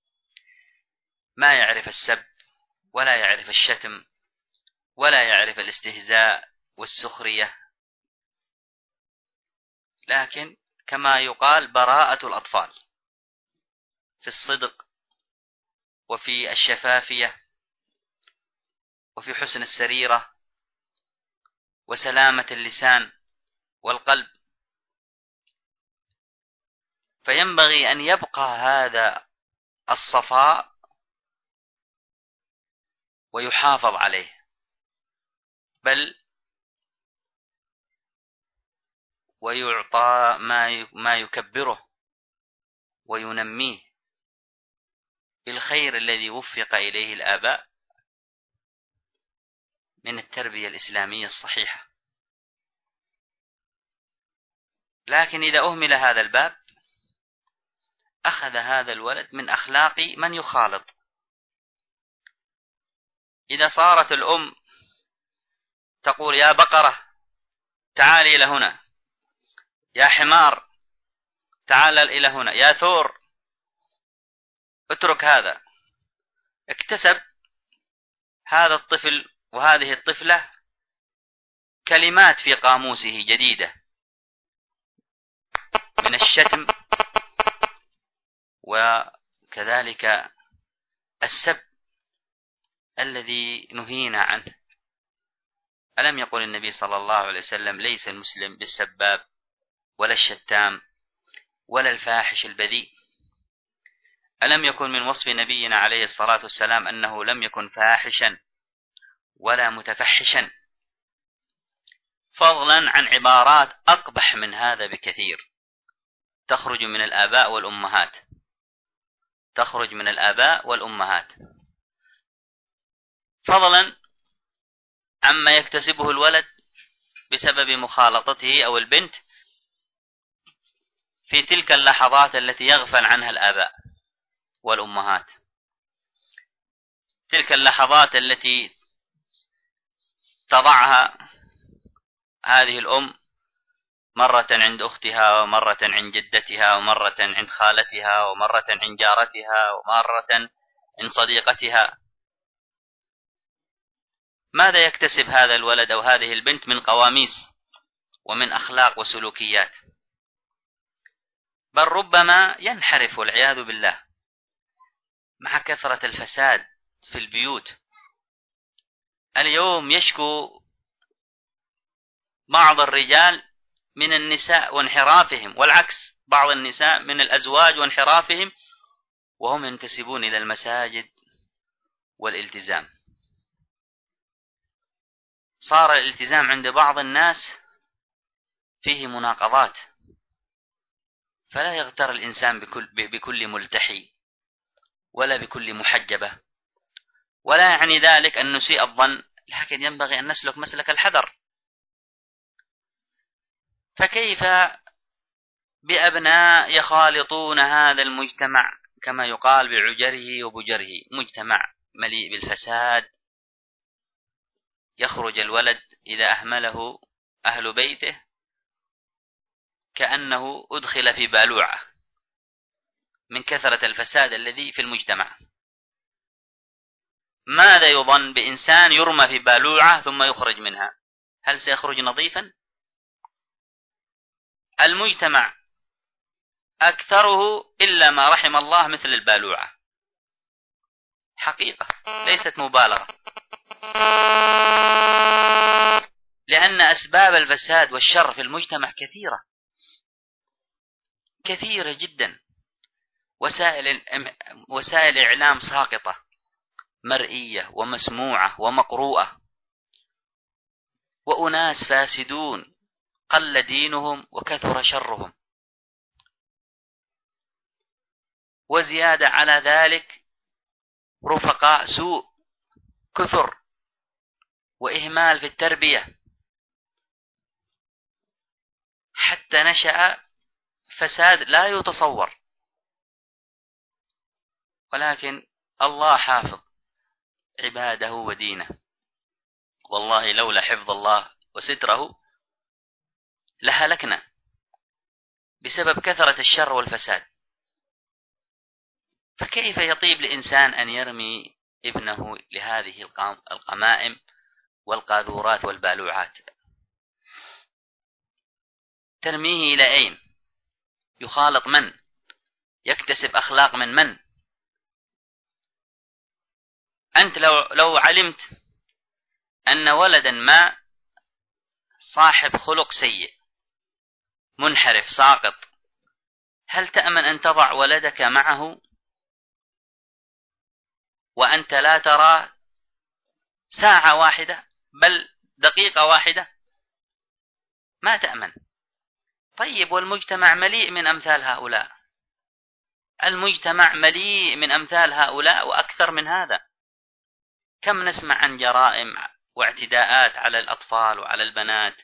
ما يعرف السب، ولا يعرف الشتم، ولا يعرف الاستهزاء والسخرية، لكن كما يقال براءة الأطفال في الصدق وفي الشفافية وفي حسن السريرة وسلامة اللسان والقلب. فينبغي أن يبقى هذا الصفاء ويحافظ عليه، بل ويعطى ما يكبره وينميه بالخير الذي وفق إليه الآباء من التربية الإسلامية الصحيحة. لكن إذا أهمل هذا الباب أخذ هذا الولد من أخلاق من يخالط. إذا صارت الأم تقول: يا بقرة تعالي إلى هنا، يا حمار تعال إلى هنا، يا ثور اترك هذا، اكتسب هذا الطفل وهذه الطفلة كلمات في قاموسه جديدة من الشتم وكذلك السب الذي نهينا عنه. ألم يقل النبي صلى الله عليه وسلم: ليس المسلم بالسباب ولا الشتام ولا الفاحش البذيء؟ ألم يكن من وصف نبينا عليه الصلاة والسلام أنه لم يكن فاحشا ولا متفحشا، فضلا عن عبارات أقبح من هذا بكثير تخرج من الآباء والأمهات، تخرج من الآباء والأمهات، فضلا عما يكتسبه الولد بسبب مخالطته أو البنت في تلك اللحظات التي يغفل عنها الآباء والأمهات، تلك اللحظات التي تضعها هذه الأم مرة عند أختها، ومرة عند جدتها، ومرة عند خالتها، ومرة عند جارتها، ومرة عند صديقتها. ماذا يكتسب هذا الولد أو هذه البنت من قواميس ومن أخلاق وسلوكيات؟ بل ربما ينحرف والعياذ بالله مع كثرة الفساد في البيوت. اليوم يشكو بعض الرجال من النساء وانحرافهم، والعكس بعض النساء من الأزواج وانحرافهم، وهم ينتسبون إلى المساجد والالتزام. صار الالتزام عند بعض الناس فيه مناقضات، فلا يغتر الإنسان بكل ملتحي ولا بكل محجبة، ولا يعني ذلك أن نسيء الظن، لكن ينبغي أن نسلك مسلك الحذر. فكيف بأبناء يخالطون هذا المجتمع كما يقال بعجره وبجره، مجتمع مليء بالفساد. يخرج الولد إذا أهمله أهل بيته كأنه أدخل في بالوعة من كثرة الفساد الذي في المجتمع. ماذا يظن بإنسان يرمى في بالوعة ثم يخرج منها؟ هل سيخرج نظيفا؟ المجتمع أكثره إلا ما رحم الله مثل البالوعة، حقيقة ليست مبالغة، لأن أسباب الفساد والشر في المجتمع كثيرة جدا. وسائل إعلام ساقطة، مرئية ومسموعة ومقروءة، وأناس فاسدون قل دينهم وكثر شرهم. وزيادة على ذلك رفقاء سوء كثر، وإهمال في التربية، حتى نشأ فساد لا يتصور. ولكن الله حافظ عباده ودينه، والله لولا حفظ الله وستره لهلكنا بسبب كثرة الشر والفساد. فكيف يطيب لإنسان أن يرمي ابنه لهذه القمائم والقاذورات والبالوعات؟ ترميه إلى أين؟ يخالط من؟ يكتسب أخلاق من؟ أنت لو علمت أن ولدا ما صاحب خلق سيء منحرف ساقط، هل تأمن أن تضع ولدك معه وأنت لا ترى ساعة واحدة بل دقيقة واحدة؟ ما تأمن. طيب، والمجتمع مليء من أمثال هؤلاء، المجتمع مليء من أمثال هؤلاء وأكثر من هذا. كم نسمع عن جرائم واعتداءات على الأطفال وعلى البنات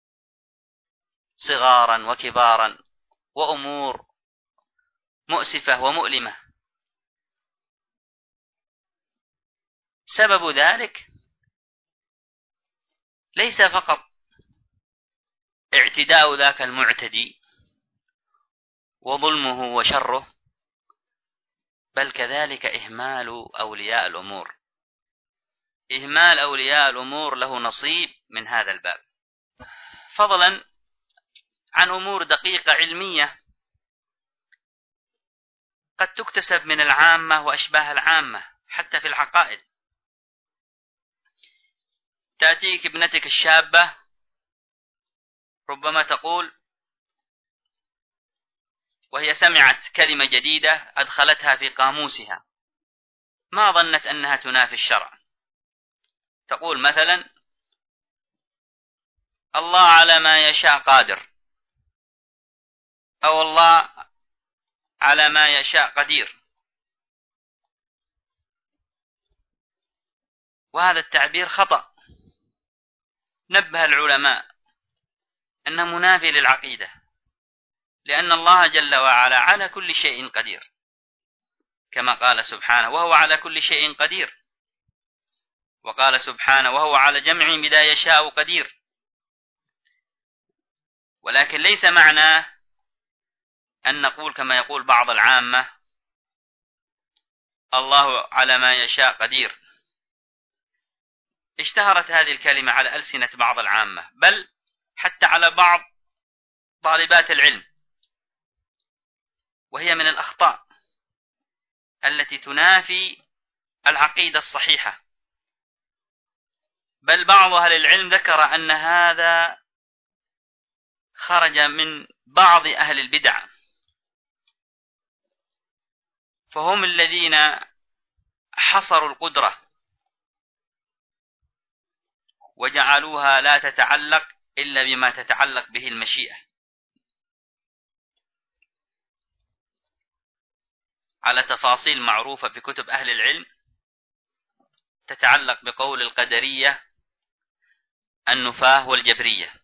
صغارا وكبارا، وأمور مؤسفة ومؤلمة. سبب ذلك ليس فقط اعتداء ذاك المعتدي وظلمه وشره، بل كذلك إهمال أولياء الأمور. إهمال أولياء الأمور له نصيب من هذا الباب، فضلا عن أمور دقيقة علمية قد تكتسب من العامة وأشباه العامة حتى في العقائد. تأتيك ابنتك الشابة ربما تقول وهي سمعت كلمة جديدة أدخلتها في قاموسها، ما ظنت أنها تنافي الشرع. تقول مثلا: الله على ما يشاء قادر، أو الله على ما يشاء قدير. وهذا التعبير خطأ، نبه العلماء أنه منافي للعقيدة، لأن الله جل وعلا على كل شيء قدير، كما قال سبحانه: وهو على كل شيء قدير. وقال سبحانه: وهو على جمع بلا يشاء قدير. ولكن ليس معناه أن نقول كما يقول بعض العامة الله على ما يشاء قدير. اشتهرت هذه الكلمة على ألسنة بعض العامة، بل حتى على بعض طالبات العلم، وهي من الأخطاء التي تنافي العقيدة الصحيحة. بل بعض أهل العلم ذكر أن هذا خرج من بعض أهل البدع، فهم الذين حصروا القدرة وجعلوها لا تتعلق إلا بما تتعلق به المشيئة، على تفاصيل معروفة في كتب أهل العلم تتعلق بقول القدرية النفاة والجبرية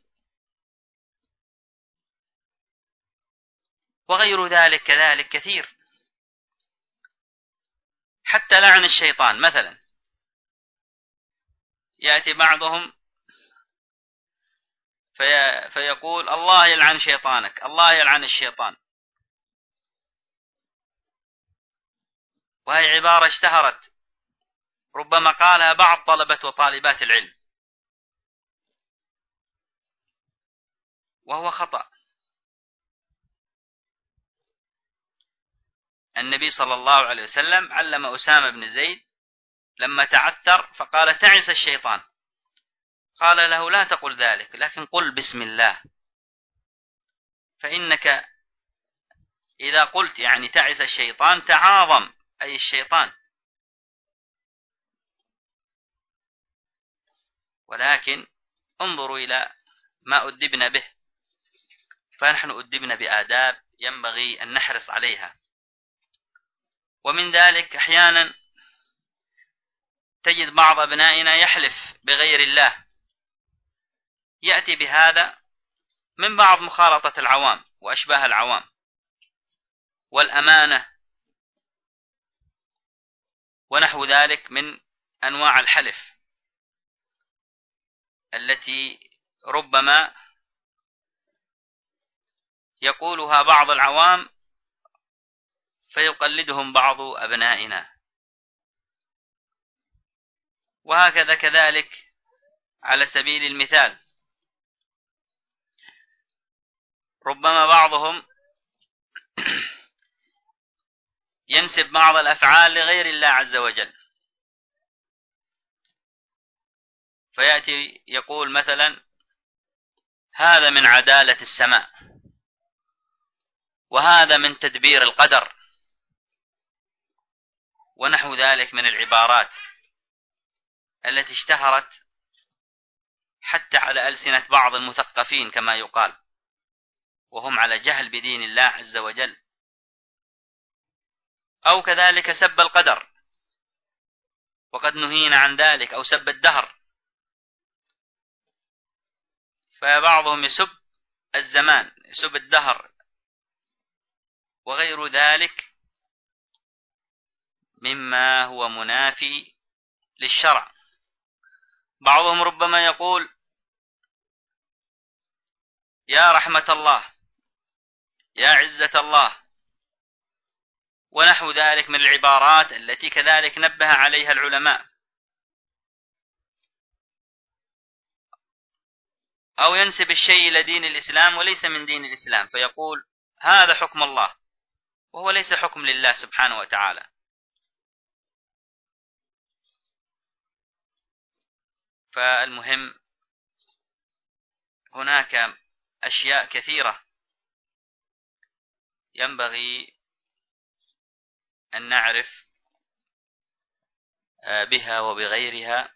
وغير ذلك كذلك كثير. حتى لعن الشيطان مثلا، يأتي بعضهم فيقول الله يلعن شيطانك، الله يلعن الشيطان، وهي عبارة اشتهرت ربما قالها بعض طلبة وطالبات العلم، وهو خطأ. النبي صلى الله عليه وسلم علم أسامة بن زيد لما تعثر فقال تعس الشيطان، قال له لا تقل ذلك، لكن قل بسم الله، فإنك إذا قلت يعني تعس الشيطان تعاظم أي الشيطان. ولكن انظروا إلى ما أدبنا به، فنحن أدبنا بآداب ينبغي أن نحرص عليها. ومن ذلك أحيانا تجد بعض أبنائنا يحلف بغير الله، يأتي بهذا من بعض مخالطة العوام وأشباه العوام والأمانة ونحو ذلك من أنواع الحلف التي ربما يقولها بعض العوام فيقلدهم بعض أبنائنا. وهكذا كذلك على سبيل المثال ربما بعضهم ينسب بعض الأفعال لغير الله عز وجل، فيأتي يقول مثلا هذا من عدالة السماء، وهذا من تدبير القدر، ونحو ذلك من العبارات التي اشتهرت حتى على ألسنة بعض المثقفين كما يقال، وهم على جهل بدين الله عز وجل. أو كذلك سب القدر، وقد نهينا عن ذلك، أو سب الدهر، فبعضهم يسب الزمان، يسب الدهر وغير ذلك مما هو منافي للشرع. بعضهم ربما يقول يا رحمة الله، يا عزة الله، ونحو ذلك من العبارات التي كذلك نبه عليها العلماء. أو ينسب الشيء إلى دين الإسلام وليس من دين الإسلام، فيقول هذا حكم الله وهو ليس حكم لله سبحانه وتعالى. فالمهم هناك أشياء كثيرة ينبغي أن نعرف بها وبغيرها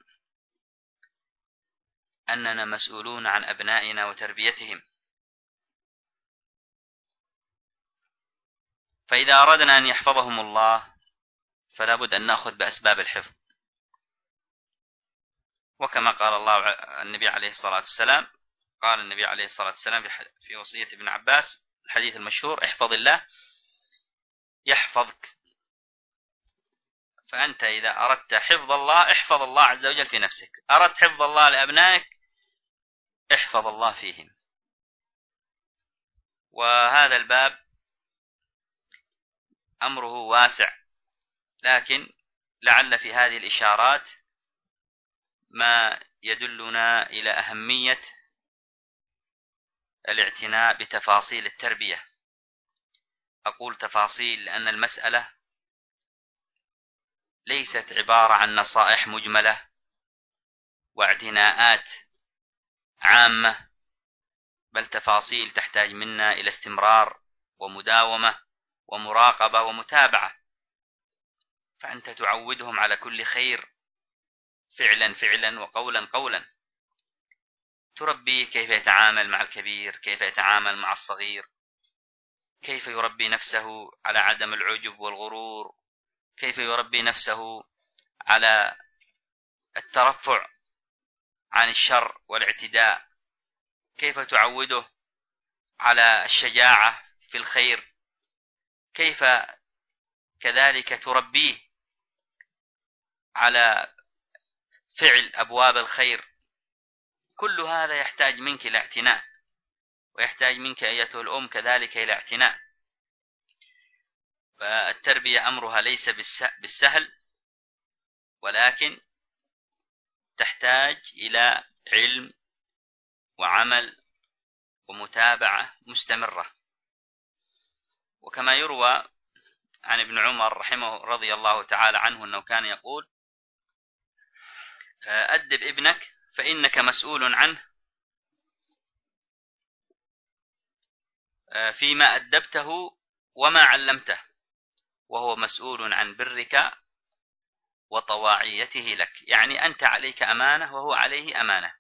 أننا مسؤولون عن أبنائنا وتربيتهم. فإذا أردنا أن يحفظهم الله فلا بد أن نأخذ بأسباب الحفظ، وكما قال الله النبي عليه الصلاة والسلام، قال النبي عليه الصلاة والسلام في وصية ابن عباس الحديث المشهور احفظ الله يحفظك. فأنت إذا أردت حفظ الله احفظ الله عز وجل في نفسك، أردت حفظ الله لأبنائك احفظ الله فيهم. وهذا الباب أمره واسع، لكن لعل في هذه الإشارات ما يدلنا إلى أهمية الاعتناء بتفاصيل التربية. أقول تفاصيل لأن المسألة ليست عبارة عن نصائح مجملة واعتناءات عامة، بل تفاصيل تحتاج منا إلى استمرار ومداومة ومراقبة ومتابعة. فأنت تعودهم على كل خير فعلا فعلا وقولا قولا. تربيه كيف يتعامل مع الكبير، كيف يتعامل مع الصغير، كيف يربي نفسه على عدم العجب والغرور، كيف يربي نفسه على الترفع عن الشر والاعتداء، كيف تعوده على الشجاعة في الخير، كيف كذلك تربيه على فعل أبواب الخير. كل هذا يحتاج منك إلى اعتناء، ويحتاج منك أيتها الأم كذلك إلى اعتناء. فالتربية أمرها ليس بالسهل، ولكن تحتاج إلى علم وعمل ومتابعة مستمرة. وكما يروى عن ابن عمر رضي الله تعالى عنه أنه كان يقول: أدب ابنك فإنك مسؤول عنه فيما أدبته وما علمته، وهو مسؤول عن برك وطواعيته لك. يعني أنت عليك أمانة وهو عليه أمانة.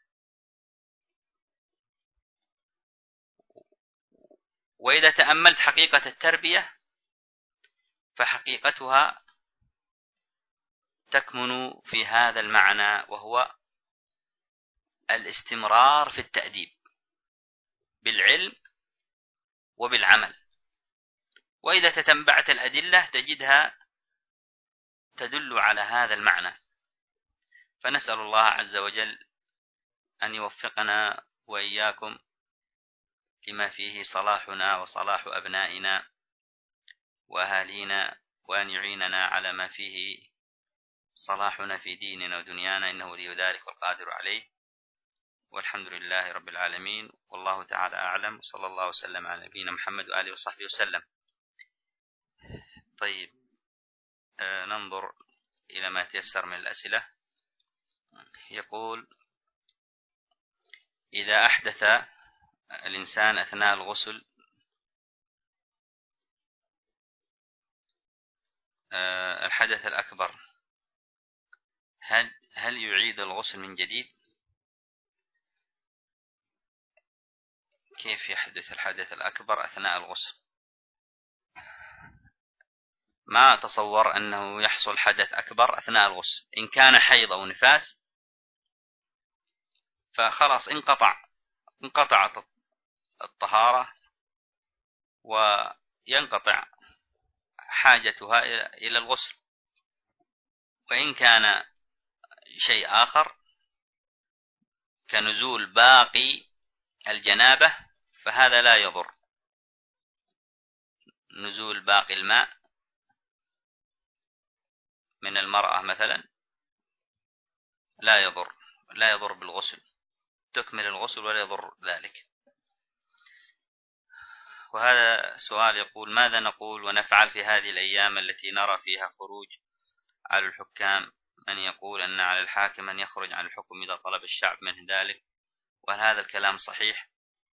وإذا تأملت حقيقة التربية فحقيقتها تكمن في هذا المعنى، وهو الاستمرار في التأديب بالعلم وبالعمل. وإذا تتبعت الأدلة تجدها تدل على هذا المعنى. فنسأل الله عز وجل أن يوفقنا وإياكم لما فيه صلاحنا وصلاح أبنائنا وأهالينا، وأن يعيننا على ما فيه صلاحنا في ديننا ودنيانا، إنه ولي ذلك والقادر عليه. والحمد لله رب العالمين، والله تعالى أعلم، صلى الله وسلم على نبينا محمد وآله وصحبه وسلم. طيب، ننظر إلى ما تيسر من الأسئلة. يقول: إذا أحدث الإنسان أثناء الغسل الحدث الأكبر، هل يعيد الغسل من جديد؟ كيف يحدث الحدث الأكبر أثناء الغسل؟ ما أتصور أنه يحصل حدث أكبر أثناء الغسل. إن كان حيض أو نفاس فخلاص انقطعت الطهارة وينقطع حاجتها إلى الغسل. وإن كان شيء آخر كنزول باقي الجنابة فهذا لا يضر. نزول باقي الماء من المرأة مثلا لا يضر بالغسل، تكمل الغسل ولا يضر ذلك. وهذا سؤال يقول: ماذا نقول ونفعل في هذه الأيام التي نرى فيها خروج على الحكام؟ من يقول أن على الحاكم أن يخرج عن الحكم إذا طلب الشعب منه ذلك، وهل هذا الكلام صحيح؟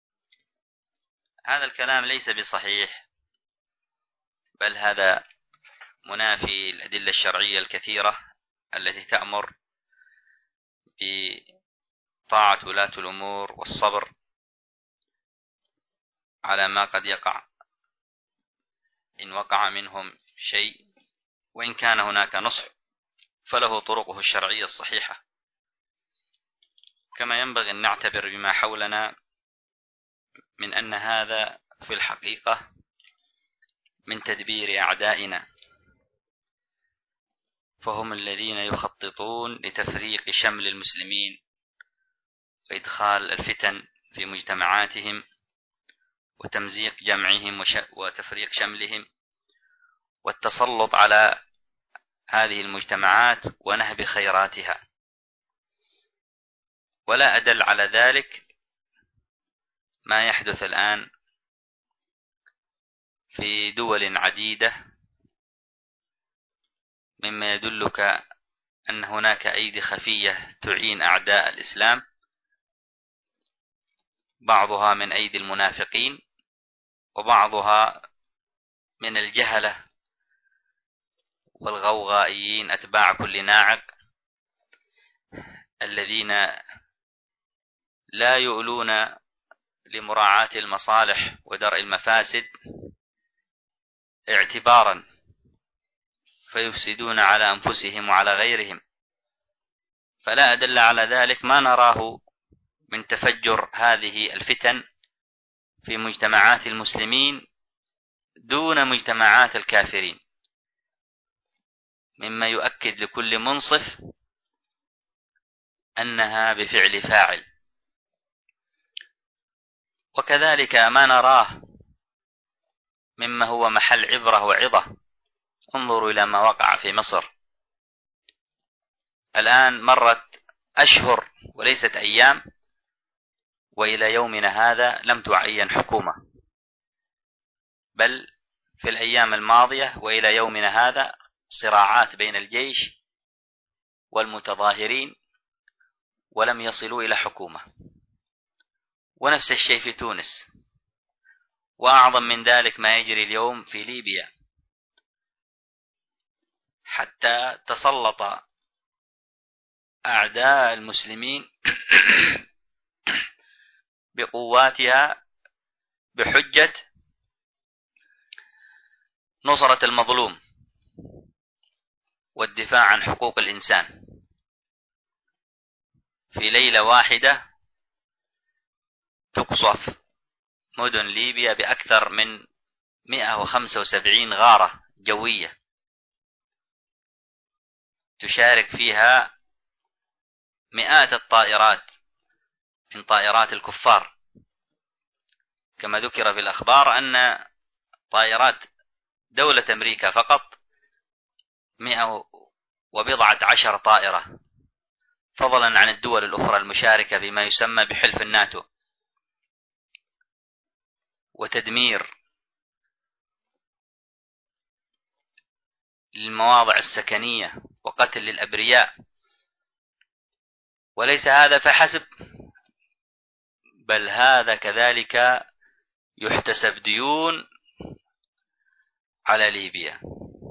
هذا الكلام ليس بصحيح، بل هذا منافي الأدلة الشرعية الكثيرة التي تأمر بطاعة ولاة الأمور والصبر على ما قد يقع إن وقع منهم شيء. وإن كان هناك نصح فله طرقه الشرعية الصحيحة. كما ينبغي أن نعتبر بما حولنا من أن هذا في الحقيقة من تدبير أعدائنا، فهم الذين يخططون لتفريق شمل المسلمين وإدخال الفتن في مجتمعاتهم وتمزيق جمعهم وتفريق شملهم والتسلط على هذه المجتمعات ونهب خيراتها. ولا أدل على ذلك ما يحدث الآن في دول عديدة، مما يدلك أن هناك أيدي خفية تعين أعداء الإسلام، بعضها من أيدي المنافقين وبعضها من الجهلة والغوغائيين أتباع كل ناعق، الذين لا يؤلون لمراعاة المصالح ودرء المفاسد اعتبارا، فيفسدون على أنفسهم وعلى غيرهم. فلا أدل على ذلك ما نراه من تفجر هذه الفتن في مجتمعات المسلمين دون مجتمعات الكافرين، مما يؤكد لكل منصف أنها بفعل فاعل. وكذلك ما نراه مما هو محل عبرة وعظة، انظروا إلى ما وقع في مصر. الآن مرت أشهر وليست أيام، وإلى يومنا هذا لم تعين حكومة، بل في الأيام الماضية وإلى يومنا هذا صراعات بين الجيش والمتظاهرين ولم يصلوا إلى حكومة. ونفس الشيء في تونس، وأعظم من ذلك ما يجري اليوم في ليبيا، حتى تسلط أعداء المسلمين بقواتها بحجة نصرة المظلوم والدفاع عن حقوق الإنسان. في ليلة واحدة تقصف مدن ليبيا بأكثر من 175 غارة جوية تشارك فيها مئات الطائرات من طائرات الكفار، كما ذكر في الأخبار أن طائرات دولة أمريكا فقط 110 طائرة، فضلا عن الدول الأخرى المشاركة بما يسمى بحلف الناتو، وتدمير للمواضع السكنية وقتل للأبرياء. وليس هذا فحسب، بل هذا كذلك يحتسب ديون على ليبيا،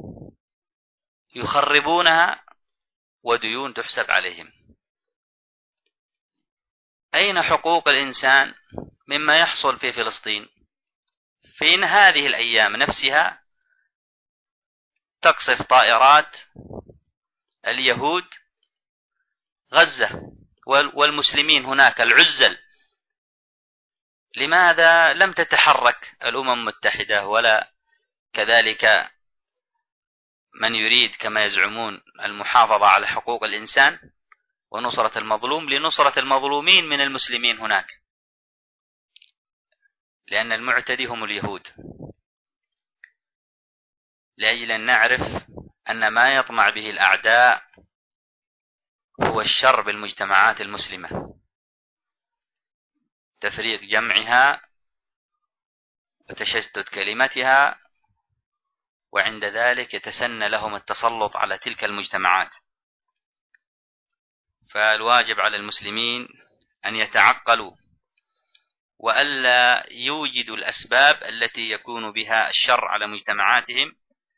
يخربونها وديون تحسب عليهم. أين حقوق الإنسان مما يحصل في فلسطين؟ في هذه الأيام نفسها تقصف طائرات اليهود غزة والمسلمين هناك العزل. لماذا لم تتحرك الأمم المتحدة ولا كذلك من يريد كما يزعمون المحافظة على حقوق الإنسان ونصرة المظلوم لنصرة المظلومين من المسلمين هناك؟ لأن المعتدي هم اليهود. لأجل أن نعرف أن ما يطمع به الأعداء هو الشر بالمجتمعات المسلمة، تفريق جمعها وتشتت كلمتها، وعند ذلك يتسنى لهم التسلط على تلك المجتمعات. فالواجب على المسلمين أن يتعقلوا وألا يوجدوا الأسباب التي يكون بها الشر على مجتمعاتهم.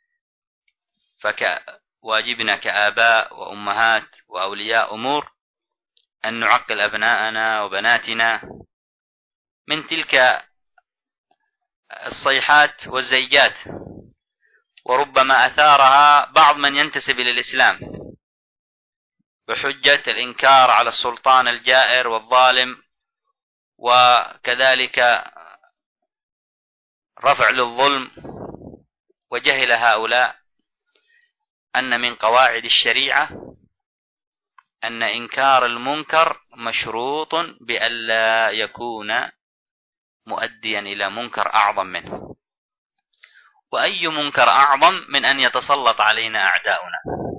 فواجبنا كآباء وأمهات وأولياء أمور أن نعقل أبناءنا وبناتنا من تلك الصيحات والزيجات، وربما أثارها بعض من ينتسب إلى الإسلام بحجة الإنكار على السلطان الجائر والظالم، وكذلك رفع للظلم. وجهل هؤلاء أن من قواعد الشريعة أن إنكار المنكر مشروط بألا يكون مؤديا إلى منكر أعظم منه. وأي منكر أعظم من أن يتسلط علينا أعداؤنا؟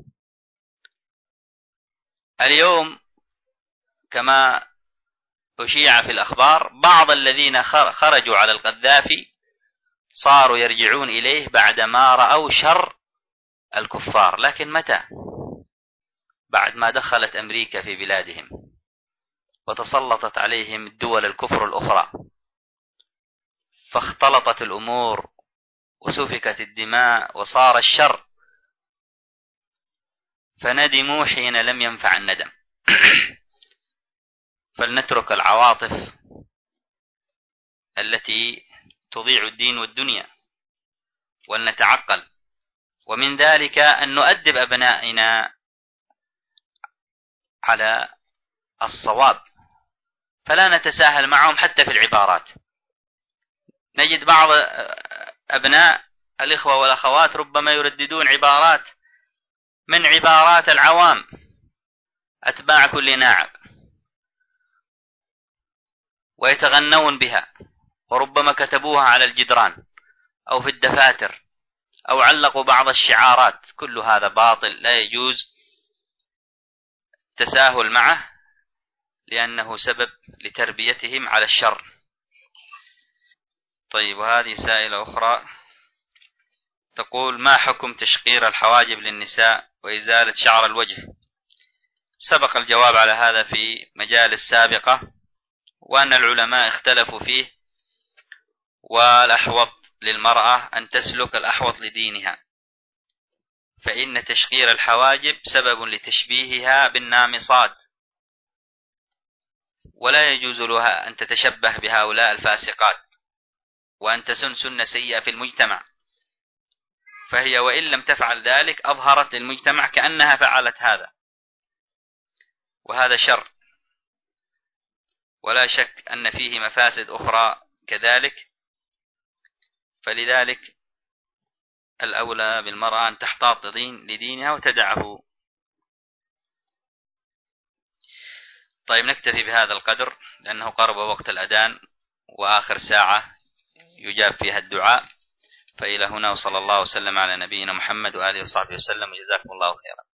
اليوم كما أشيع في الأخبار بعض الذين خرجوا على القذافي صاروا يرجعون إليه بعدما رأوا شر الكفار. لكن متى؟ بعد ما دخلت أمريكا في بلادهم وتسلطت عليهم الدول الكفر الأخرى، فاختلطت الأمور وسفكت الدماء وصار الشر، فندموا حين لم ينفع الندم. فلنترك العواطف التي تضيع الدين والدنيا ولنتعقل، ومن ذلك أن نؤدب أبنائنا على الصواب، فلا نتساهل معهم حتى في العبارات. نجد بعض أبناء الإخوة والأخوات ربما يرددون عبارات من عبارات العوام أتباع كل ناعق، ويتغنون بها، وربما كتبوها على الجدران أو في الدفاتر أو علقوا بعض الشعارات. كل هذا باطل لا يجوز التساهل معه، لأنه سبب لتربيتهم على الشر. طيب، وهذه سائلة أخرى تقول: ما حكم تشقير الحواجب للنساء وإزالة شعر الوجه؟ سبق الجواب على هذا في مجالس سابقة، وأن العلماء اختلفوا فيه، والأحوط للمرأة أن تسلك الأحوط لدينها، فإن تشقير الحواجب سبب لتشبيهها بالنامصات، ولا يجوز لها أن تتشبه بهؤلاء الفاسقات وأن تسن سنة سيئة في المجتمع، فهي وإن لم تفعل ذلك أظهرت للمجتمع كأنها فعلت هذا، وهذا شر، ولا شك أن فيه مفاسد أخرى كذلك. فلذلك الأولى بالمرأة أن تحتاط لدينها وتدعه. طيب، نكتفي بهذا القدر لأنه قرب وقت الأذان وآخر ساعة يجاب فيها الدعاء. فإلى هنا، وصلى الله وسلم على نبينا محمد وآله وصحبه وسلم، وجزاكم الله خيرا.